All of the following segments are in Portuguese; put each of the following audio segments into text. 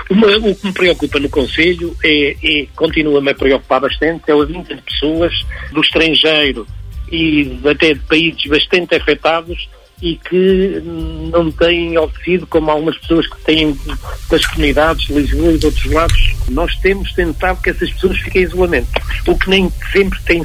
O que me preocupa no Conselho continua-me a preocupar bastante, é o vinda de pessoas do estrangeiro e até de países bastante afetados e que não têm oferecido, como algumas pessoas que têm das comunidades de Lisboa e de outros lados. Nós temos tentado que essas pessoas fiquem em isolamento, o que nem sempre tem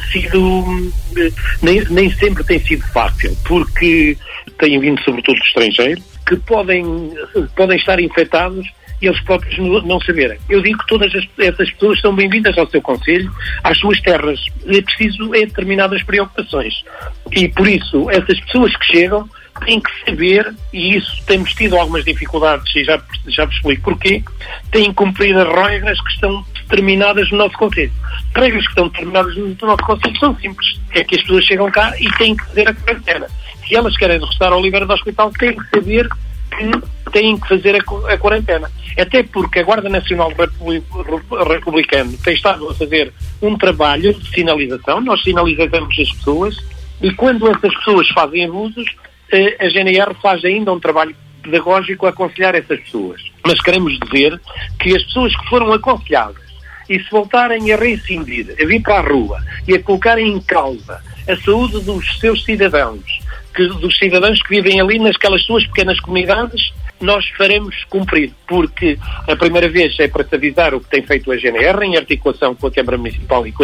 sido fácil, porque têm vindo sobretudo do estrangeiro, que podem estar infectados e eles próprios não saberem. Eu digo que todas essas pessoas são bem-vindas ao seu concelho, às suas terras. É preciso determinadas preocupações. E por isso, essas pessoas que chegam têm que saber, e isso temos tido algumas dificuldades, e já vos explico porquê, têm que cumprir as regras que estão determinadas no nosso concelho. As regras que estão determinadas no nosso concelho são simples. É que as pessoas chegam cá e têm que fazer a quarentena. Se elas querem regressar ao Oliveira do Hospital, têm que saber que têm que fazer a quarentena. Até porque a Guarda Nacional Republicana tem estado a fazer um trabalho de sinalização. Nós sinalizamos as pessoas e quando essas pessoas fazem abusos, a GNR faz ainda um trabalho pedagógico a aconselhar essas pessoas. Mas queremos dizer que as pessoas que foram aconselhadas e se voltarem a reincidir, a vir para a rua e a colocarem em causa a saúde dos seus cidadãos, dos cidadãos que vivem ali nasquelas suas pequenas comunidades, nós faremos cumprir, porque a primeira vez é para se avisar o que tem feito a GNR, em articulação com a Câmara Municipal e com a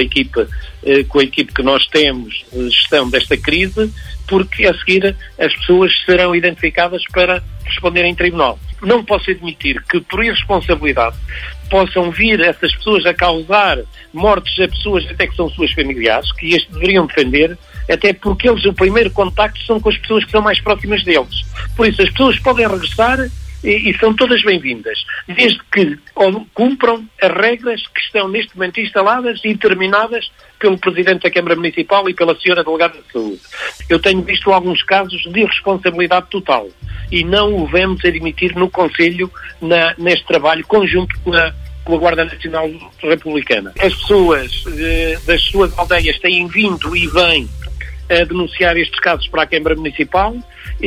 equipe que nós temos de gestão desta crise, porque a seguir as pessoas serão identificadas para responderem em tribunal. Não posso admitir que por irresponsabilidade possam vir essas pessoas a causar mortes a pessoas até que são suas familiares, que este deveriam defender, até porque eles o primeiro contacto são com as pessoas que são mais próximas deles. Por isso as pessoas podem regressar e são todas bem-vindas, desde que cumpram as regras que estão neste momento instaladas e determinadas pelo Presidente da Câmara Municipal e pela Senhora Delegada de Saúde. Eu tenho visto alguns casos de irresponsabilidade total e não o vamos admitir no Conselho neste trabalho conjunto com a Guarda Nacional Republicana. As pessoas das suas aldeias têm vindo e vêm a denunciar estes casos para a Câmara Municipal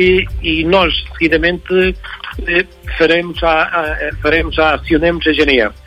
e nós seguidamente acionemos a GNR.